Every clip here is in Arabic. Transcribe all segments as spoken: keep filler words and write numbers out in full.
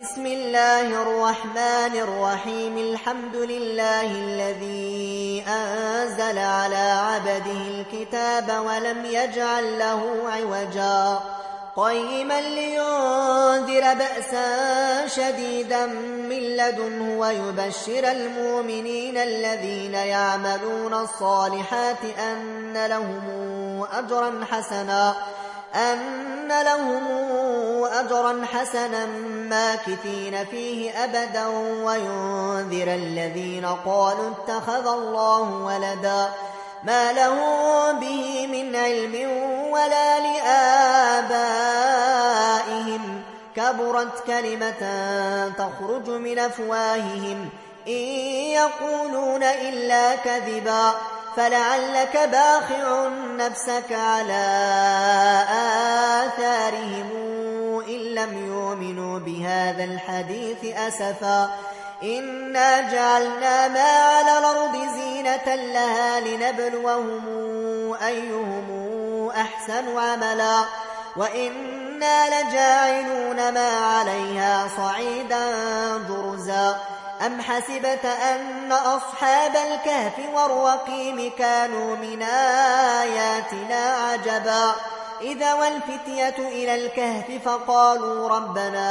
بسم الله الرحمن الرحيم. الحمد لله الذي أنزل على عبده الكتاب ولم يجعل له عوجا قيما لينذر بأسا شديدا من لدنه ويبشر المؤمنين الذين يعملون الصالحات أن لهم أجرا حسنا أن لهم أجرا حسنا ماكثين فيه أبدا وينذر الذين قالوا اتخذ الله ولدا ما لهم به من علم ولا لآبائهم كبرت كلمة تخرج من أفواههم إن يقولون إلا كذبا فلعلك باخع نفسك على آثارهم إن لم يؤمنوا بهذا الحديث أسفا إنا جعلنا ما على الأرض زينة لها لنبلوهم أيهم أحسن عملا وإنا لجاعلون ما عليها صعيدا جرزا أم حسبت أن أصحاب الكهف والرقيم كانوا من آياتنا عجبا إذا والفتية إلى الكهف فقالوا ربنا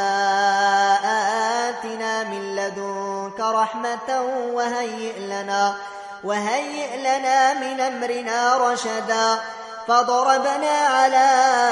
آتنا من لدنك رحمة وهيئ لنا, وهيئ لنا من أمرنا رشدا فضربنا على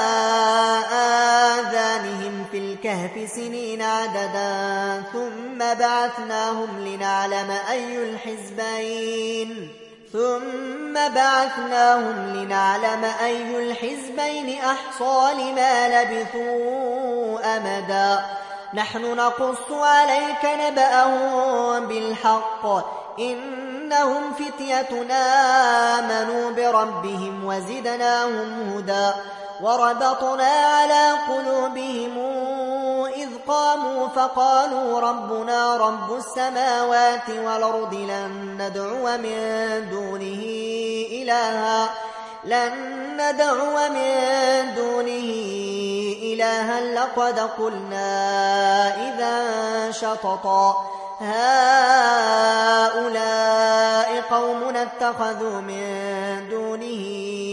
آذانهم في الكهف سنين عددا ثم بعثناهم لنعلم أي الحزبين ثم بعثناهم لنعلم أي الحزبين أحصى لما لبثوا أمدا نحن نقص عليك نبأهم بالحق إنهم فتيتنا آمنوا بربهم وزدناهم هدى وربطنا على قلوبهم إذ قاموا فقالوا ربنا رب السماوات والأرض لن ندعو من دونه إلها لن ندعو من دونه إلها لقد قلنا إذا شططا هؤلاء قومنا اتخذوا من دونه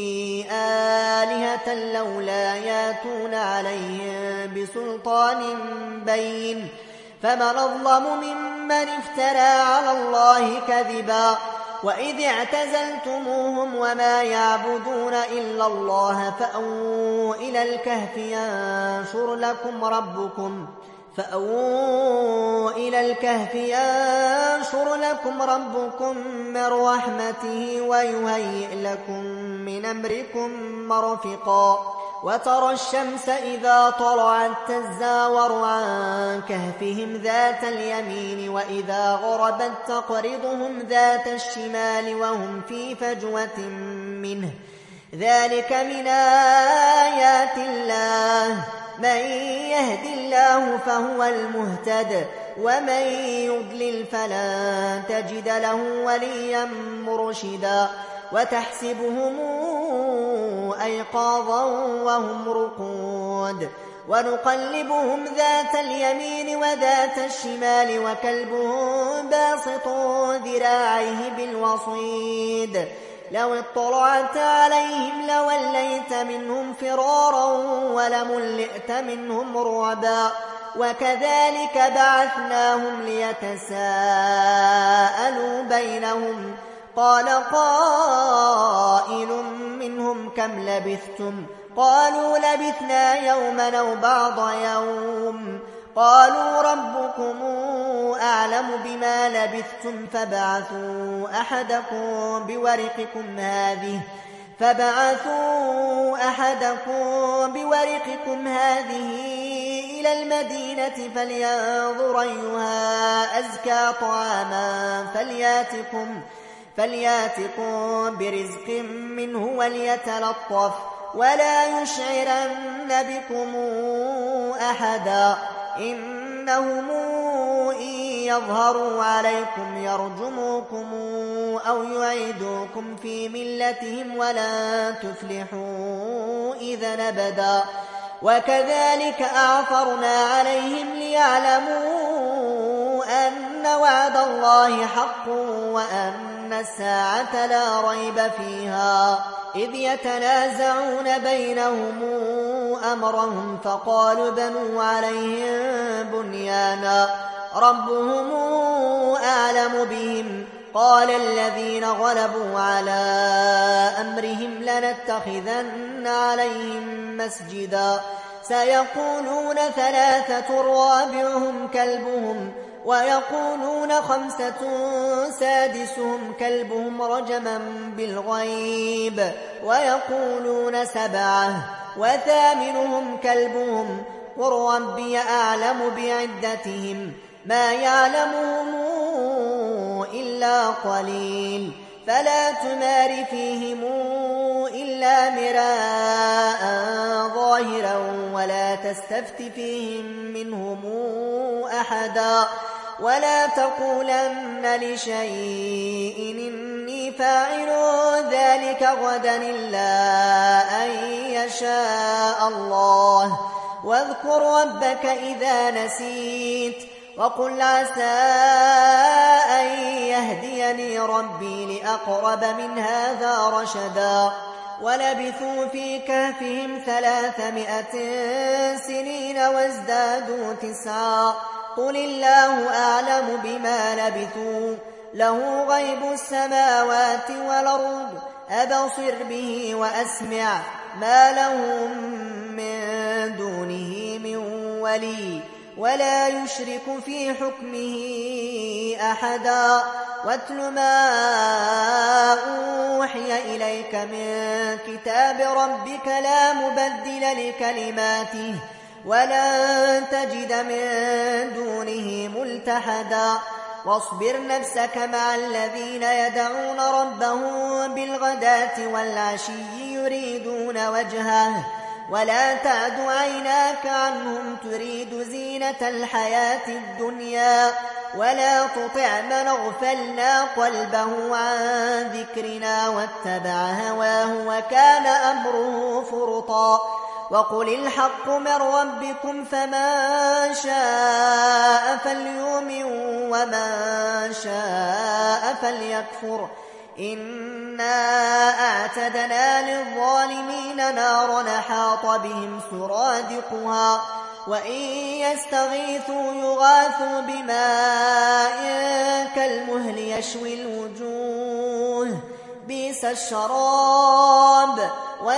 آلهة لولا ياتون عليهم بسلطان بين فمن أظلم ممن افترى على الله كذبا وإذ اعتزلتموهم وما يعبدون إلا الله فأووا إلى الكهف ينشر لكم ربكم فأووا إلى الكهف ينشر لكم ربكم من رحمته ويهيئ لكم من أمركم مرفقا وترى الشمس إذا طلعت تزاور عن كهفهم ذات اليمين وإذا غربت تقرضهم ذات الشمال وهم في فجوة منه ذلك من آيات الله من يهد الله فهو المهتد ومن يضلل فلن تجد له وليا مرشدا وتحسبهم أيقاظا وهم رقود ونقلبهم ذات اليمين وذات الشمال وكلبهم باسط ذراعيه بالوصيد لو اطلعت عليهم لوليت منهم فرارا ولملئت منهم رعبا وكذلك بعثناهم ليتساءلوا بينهم قال قائل منهم كم لبثتم قالوا لبثنا يوما أو بعض يوم قالوا ربكم أعلم بما لبثتم فبعثوا أحدكم بورقكم هذه فبعثوا أحدكم بورقكم هذه إلى المدينة فلينظر أيها أزكى طعاما فلياتكم فلياتكم برزق منه وليتلطف ولا يشعرن بكم أحدا إنهم إن يظهروا عليكم يرجموكم أو يعيدوكم في ملتهم ولا تفلحوا إذا أبدا وكذلك أعثرنا عليهم ليعلموا الله حق وأن الساعة لا ريب فيها إذ يتنازعون بينهم أمرهم فقالوا بنوا عليهم بنيانا ربهم أعلم بهم قال الذين غلبوا على أمرهم لنتخذن عليهم مسجدا سيقولون ثلاثة رابعهم كلبهم ويقولون خمسة سادسهم كلبهم رجما بالغيب ويقولون سبعة وثامنهم كلبهم قل ربي أعلم بعدتهم ما يعلمهم إلا قليل فلا تمار فيهم إلا مراء ظاهرا ولا تستفت فيهم منهم أحدا ولا تقولن لشيء إني فاعل ذلك غدا إلا أن يشاء الله واذكر ربك إذا نسيت وقل عسى أن يهديني ربي لأقرب من هذا رشدا ولبثوا في كهفهم ثلاثمائة سنين وازدادوا تسعا قل الله أعلم بما لبثوا له غيب السماوات والأرض أبصر به وأسمع ما لهم من دونه من ولي ولا يشرك في حكمه أحدا واتل ما أوحي إليك من كتاب ربك لا مبدل لكلماته ولن تجد من دونه ملتحدا واصبر نفسك مع الذين يدعون ربهم بالغداة والعشي يريدون وجهه ولا تعد عيناك عنهم تريد زينة الحياة الدنيا ولا تطع من اغفلنا قلبه عن ذكرنا واتبع هواه وكان أمره فرطا وقل الحق من ربكم فمن شاء فليؤمن ومن شاء فليكفر إنا أعتدنا للظالمين نارا أحاط بهم سرادقها وإن يستغيثوا يغاثوا بماء كالمهل يشوي الوجوه بئس الشراب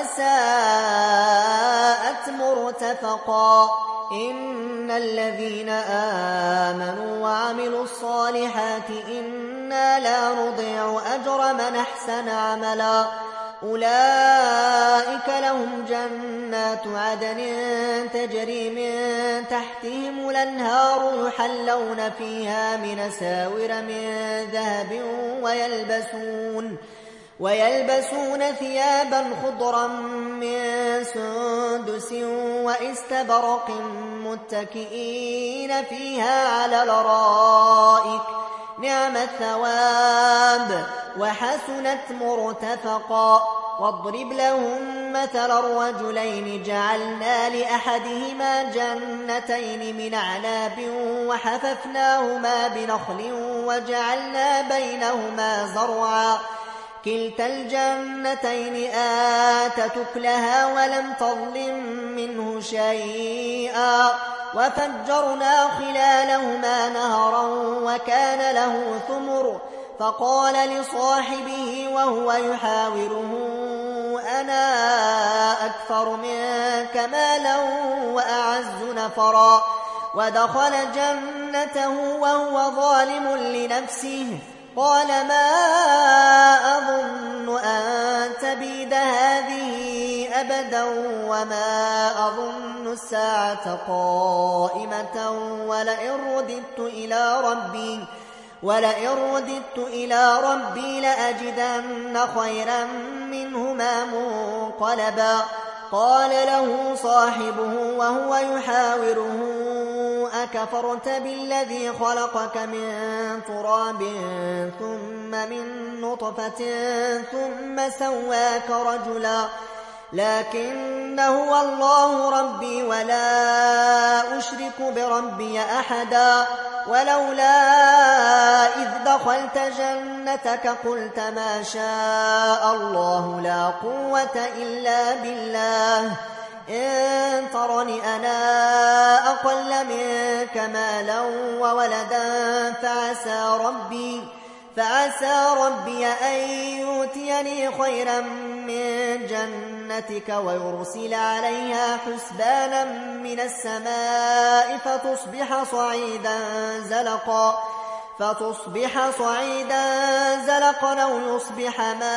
وساءت مرتفقا إن الذين آمنوا وعملوا الصالحات إنا لا نضيع أجر من أحسن عملا أولئك لهم جنات عدن تجري من تحتهم الأنهار يحلون فيها من أساور من ذهب ويلبسون ويلبسون ثيابا خضرا من سندس واستبرق متكئين فيها على الأرائك نعم الثواب وحسنت مرتفقا واضرب لهم مثل الرجلين جعلنا لأحدهما جنتين من أعناب وحففناهما بنخل وجعلنا بينهما زرعا كلتا الجنتين آتت أكلها ولم تظلم منه شيئا وفجرنا خلالهما نهرا وكان له ثمر فقال لصاحبه وهو يحاوره أنا أكثر منك مالا وأعز نفرا ودخل جنته وهو ظالم لنفسه قال ما أظن أن تبيد هذه أبدا وما أظن الساعة قائمة ولئن رددت إلى ربي ولئن رددت إلى ربي لأجدن خيرا منهما منقلبا قال له صاحبه وهو يحاوره أكفرت بالذي خلقك من تراب ثم من نطفة ثم سواك رجلا لكن هو الله ربي ولا أشرك بربي أحدا ولولا إذ دخلت جنتك قلت ما شاء الله لا قوة إلا بالله إن ترني أنا أقل منك مالا وولدا فعسى ربي فعسى ربي أن يؤتيني خيرا من جنتك ويرسل عليها حسبانا من السماء فتصبح صعيدا زلقا فتصبح صعيدا زلقا أو يصبح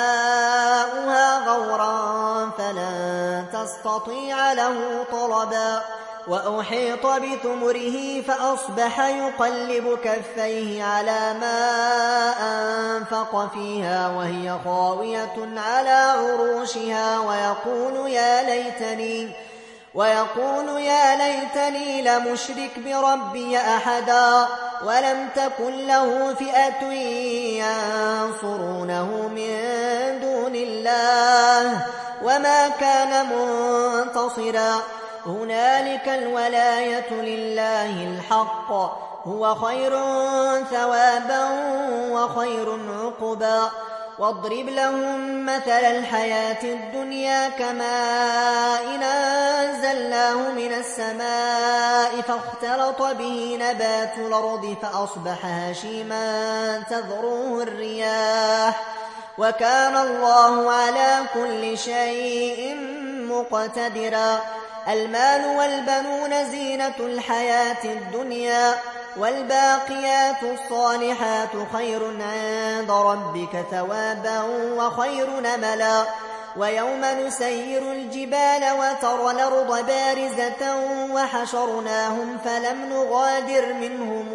ماؤها غورا فلن تستطيع له طلبا وأحيط بثمره فأصبح يقلب كفيه على ما أنفق فيها وهي خاوية على عروشها ويقول يا ليتني ويقول يا ليتني لمشرك بربي أحدا ولم تكن له فئة ينصرونه من دون الله وما كان منتصرا هنالك الولاية لله الحق هو خير ثوابا وخير عقبا واضرب لهم مثل الحياة الدنيا كماء أنزلناه من السماء فاختلط به نبات الأرض فأصبح هشيما تذروه الرياح وكان الله على كل شيء مقتدرا المال والبنون زينة الحياة الدنيا والباقيات الصالحات خير عند ربك ثوابا وخير نملا ويوم نسير الجبال وترى الأرض بارزة وحشرناهم فلم نغادر منهم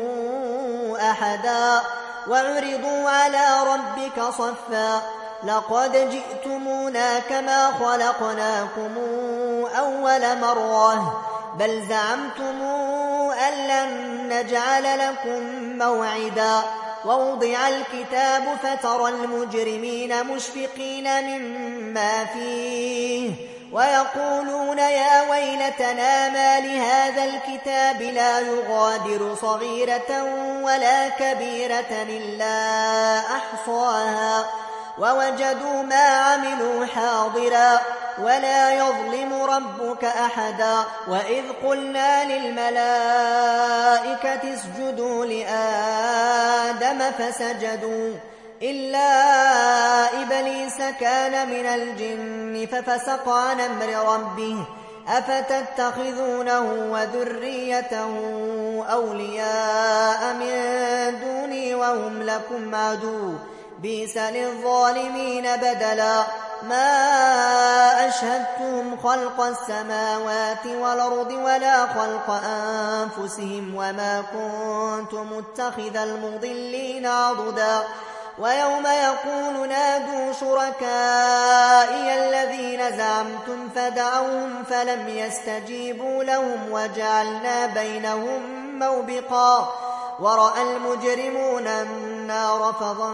أحدا وعرضوا على ربك صفا لقد جئتمونا كما خلقناكم أول مرة بل زعمتم أن لن نجعل لكم موعدا ووضع الكتاب فترى المجرمين مشفقين مما فيه ويقولون يا ويلتنا ما لهذا الكتاب لا يغادر صغيرة ولا كبيرة إلا أحصاها ووجدوا ما عملوا حاضرا ولا يظلم ربك أحدا وإذ قلنا للملائكة اسجدوا لآدم فسجدوا إلا إبليس كان من الجن ففسق عن أمر ربه أفتتخذونه وذريته أولياء من دوني وهم لكم عدو بئس للظالمين بدلا ما أشهدتهم خلق السماوات والأرض ولا خلق أنفسهم وما كنت متخذ المضلين عضدا ويوم يقول نادوا شركائي الذين زعمتم فدعوهم فلم يستجيبوا لهم وجعلنا بينهم موبقا ورأى المجرمون النار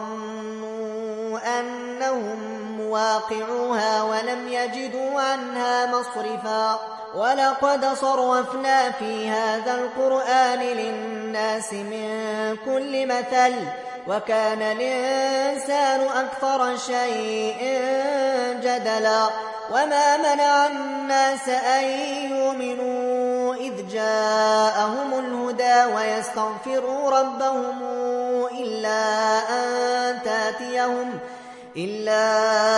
فظنوا أنهم مواقعوها ولم يجدوا عنها مصرفا ولقد صرفنا في هذا القرآن للناس من كل مثل وكان الإنسان أكثر شيء جدلا وما منع الناس أن يؤمنوا إذ جاءهم الهدى ويستغفروا ربهم إلا أن تاتيهم إلا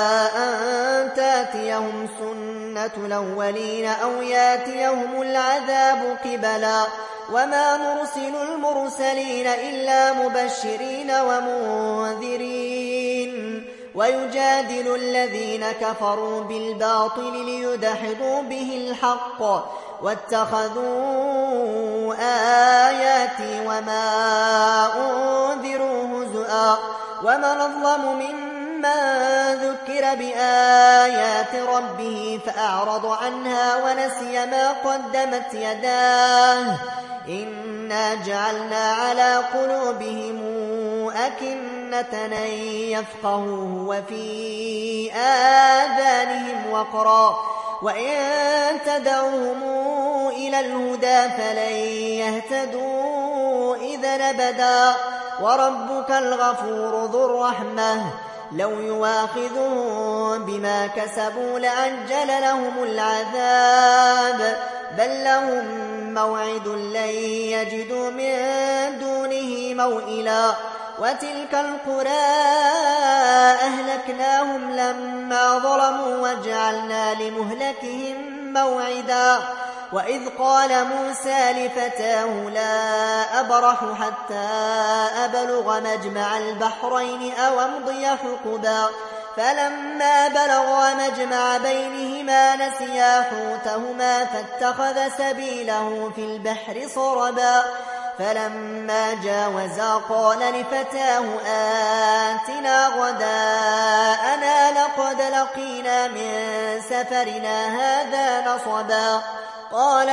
أن تاتيهم سنة الأولين أو ياتيهم العذاب قبلا وما نرسل المرسلين إلا مبشرين ومنذرين ويجادل الذين كفروا بالباطل ليدحضوا به الحق واتخذوا آياتي وما أنذروا هزؤا ومن أظلم ممن ذكر بآيات ربه فأعرض عنها ونسي ما قدمت يداه إنا جعلنا على قلوبهم أكنة أن يفقهوه وفي آذانهم وقرا وإن تدعوهم إلى الهدى فلن يهتدوا إذا نبدا وربك الغفور ذو الرحمة لو يواخذهم بما كسبوا لعجل لهم العذاب بل لهم موعد لن يجدوا من دونه موئلا وتلك القرى أهلكناهم لما ظلموا وجعلنا لمهلكهم موعدا وإذ قال موسى لفتاه لا أبرح حتى أبلغ مجمع البحرين أو أمضي حقبا فلما بلغا مجمع بينهما نسيا حوتهما فاتخذ سبيله في البحر صربا فلما جاوزا قال لفتاه آتنا غداءنا لقد لقينا من سفرنا هذا نصبا قال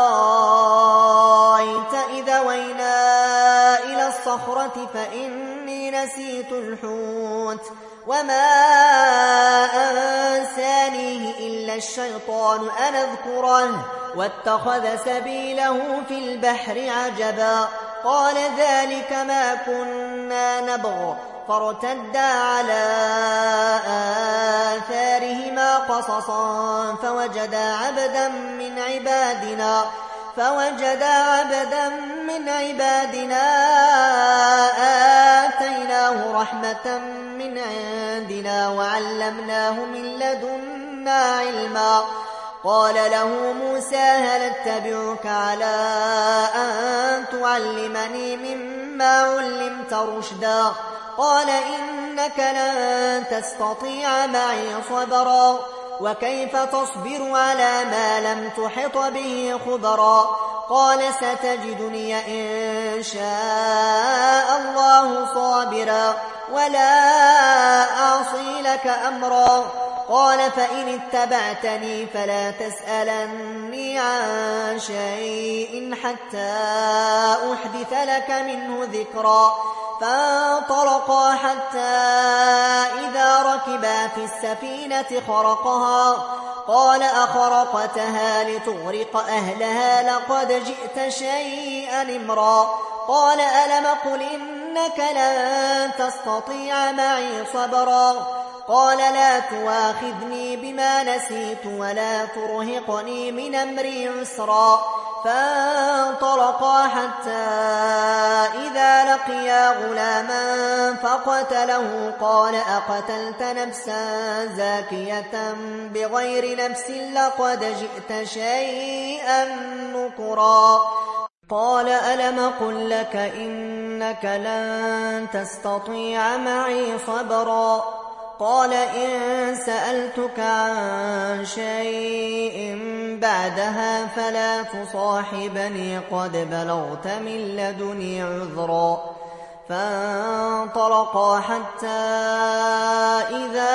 أرأيت إذا وينا إلى الصخرة فإني نسيت الحوت وما أنسانيه إلا الشيطان أن أذكره واتخذ سبيله في البحر عجبا قال ذلك ما كنا نبغ فارتدا على آثارهما قصصا فوجدا عبدا من عبادنا فوجدا عبدا من عبادنا آتيناه رحمة من عندنا وعلمناه من لدنا علما قال له موسى هل اتبعك على أن تعلمني مما علمت رشدا قال إنك لن تستطيع معي صبرا وكيف تصبر على ما لم تحط به خبرا قال ستجدني إن شاء الله صابرا ولا أعصي لك أمرا قال فإن اتبعتني فلا تسألني عن شيء حتى أحدث لك منه ذكرا فانطلقا حتى إذا ركبا في السفينة خرقها قال أخرقتها لتغرق أهلها لقد جئت شيئا إمرا قال ألم قل إنك لن تستطيع معي صبرا قال لا تواخذني بما نسيت ولا ترهقني من أمري عسرا فانطلقا حتى إذا لقيا غلاما فقتله قال أقتلت نفسا زاكية بغير نفس لقد جئت شيئا نكرا قال ألم قل لك إنك لن تستطيع معي صبرا قال إن سألتك عن شيء بعدها فلا تصاحبني قد بلغت من لدني عذرا فانطلقا حتى إذا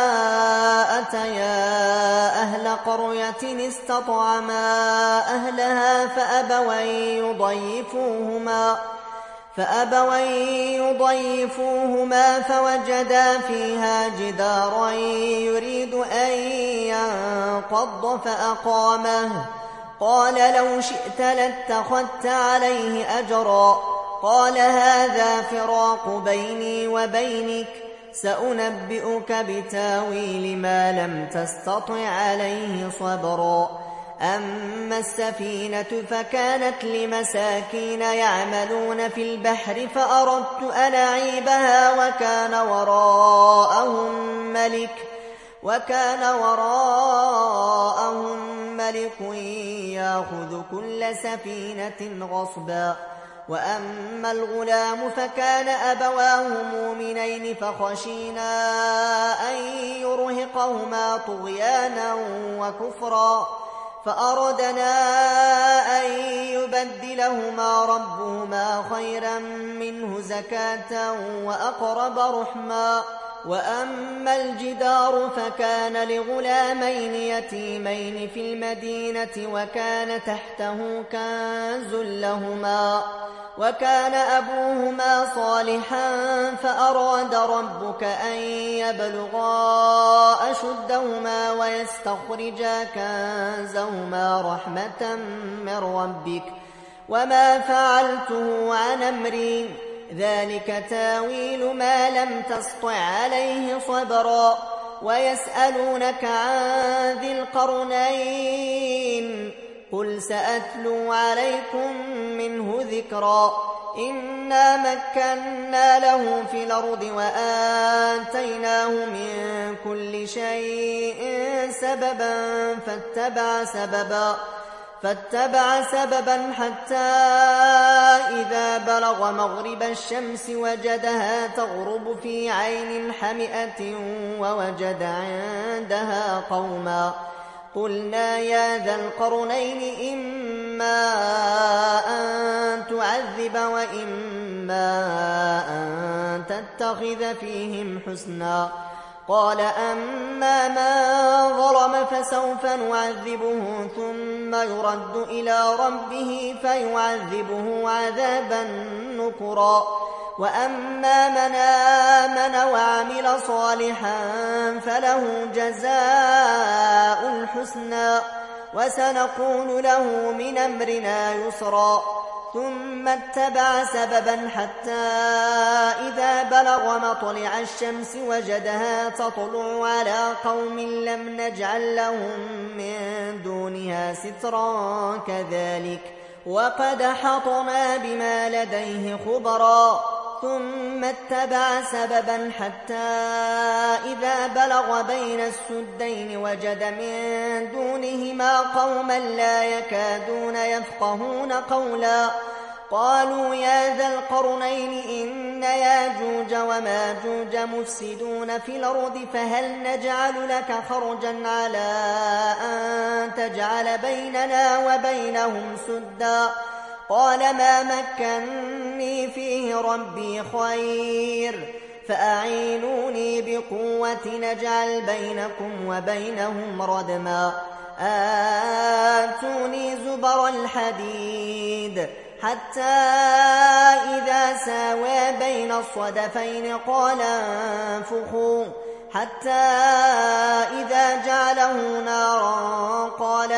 أتيا أهل قرية استطعما أهلها فأبوا يضيفوهما فأبوا يضيفوهما فوجدا فيها جدارا يريد أن ينقض فأقامه قال لو شئت لاتخذت عليه أجرا قال هذا فراق بيني وبينك سأنبئك بتاويل ما لم تستطع عليه صبرا أما السفينة فكانت لمساكين يعملون في البحر فأردت أن أعيبها وكان وراءهم ملك وكان وراءهم ملك يأخذ كل سفينة غصبا وأما الغلام فكان أبواه مؤمنين فخشينا أن يرهقهما طغيانا وكفرا فأردنا أن يبدلهما ربهما خيرا منه زكاة وأقرب رحما وأما الجدار فكان لغلامين يتيمين في المدينة وكان تحته كنز لهما وكان أبوهما صالحا فأراد ربك أن يبلغا أشدهما ويستخرجا كنزهما رحمة من ربك وما فعلته عن أمري ذلك تاويل ما لم تسطع عليه صبرا ويسألونك عن ذي القرنين قل سأتلو عليكم منه ذكرا إنا مكنا له في الأرض وآتيناه من كل شيء سببا فاتبع سببا فاتبع سببا حتى إذا بلغ مغرب الشمس وجدها تغرب في عين حمئة ووجد عندها قوما قلنا يا ذا القرنين إما أن تعذب وإما أن تتخذ فيهم حسنا قال أما من ظلم فسوف نعذبه ثم يرد إلى ربه فيعذبه عذابا نكرا وأما من آمن وعمل صالحا فله جزاء الحسنى وسنقول له من أمرنا يسرا ثم اتبع سببا حتى إذا بلغ مطلع الشمس وجدها تطلع على قوم لم نجعل لهم من دونها سترا كذلك وقد حطنا بما لديه خبرا ثم اتبع سببا حتى إذا بلغ بين السدين وجد من دونهما قوما لا يكادون يفقهون قولا قالوا يا ذا القرنين إن ياجوج وماجوج مفسدون في الأرض فهل نجعل لك خرجا على أن تجعل بيننا وبينهم سدا قال ما مكنني فيه ربي خير فأعينوني بقوة نجعل بينكم وبينهم ردما آتوني زبر الحديد حتى إذا ساوى بين الصدفين قال انفخوا حتى إذا جعله نارا قال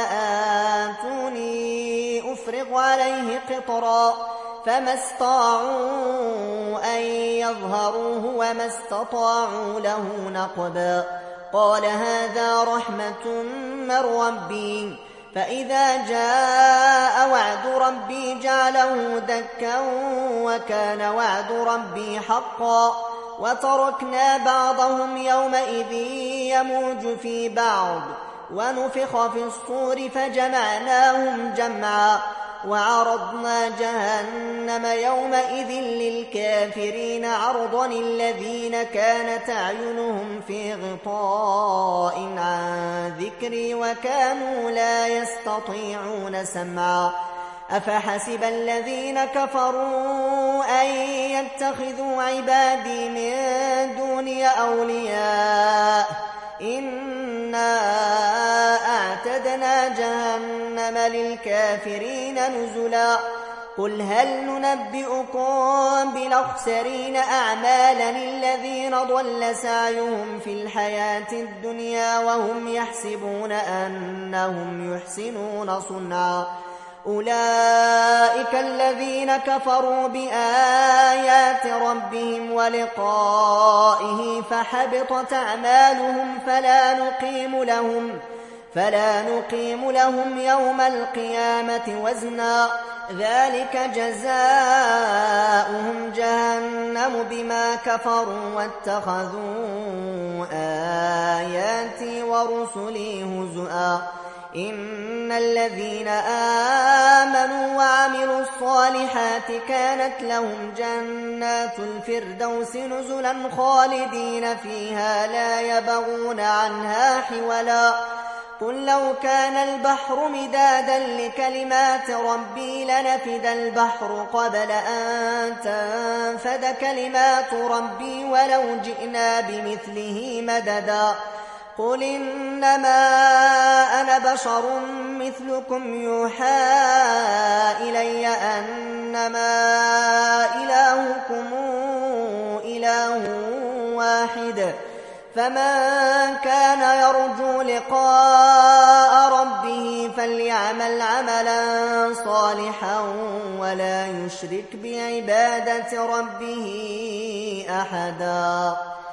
آتوني أفرغ عليه قطرا فما استطاعوا أن يظهروه وما استطاعوا له نقبا قال هذا رحمة من ربي فإذا جاء وعد ربي جعله دكا وكان وعد ربي حقا وتركنا بعضهم يومئذ يموج في بعض ونفخ في الصور فجمعناهم جمعا وعرضنا جهنم يومئذ للكافرين عرضا الذين كانت أعينهم في غطاء عن ذكري وكانوا لا يستطيعون سمعا أفحسب الذين كفروا أن يتخذوا عبادي من دوني أولياء إنا أعتدنا جهنم للكافرين نزلا قل هل ننبئكم بالأخسرين أعمالا الذين ضل سعيهم في الحياة الدنيا وهم يحسبون أنهم يحسنون صنعا أولئك الذين كفروا بآيات ربهم ولقائه فحبطت أعمالهم فلا نقيم لهم فلا نقيم لهم يوم القيامة وزنا ذلك جزاؤهم جهنم بما كفروا واتخذوا آياتي ورسلي هزؤا إن الذين آمنوا وعملوا الصالحات كانت لهم جنات الفردوس نزلا خالدين فيها لا يبغون عنها حولا قل لو كان البحر مدادا لكلمات ربي لنفد البحر قبل أن تنفد كلمات ربي ولو جئنا بمثله مددا قل إنما أنا بشر مثلكم يوحى إلي أنما إلهكم إله واحد فمن كان يرجو لقاء ربه ربه فليعمل عملا صالحا ولا يشرك بعبادة ربه أحدا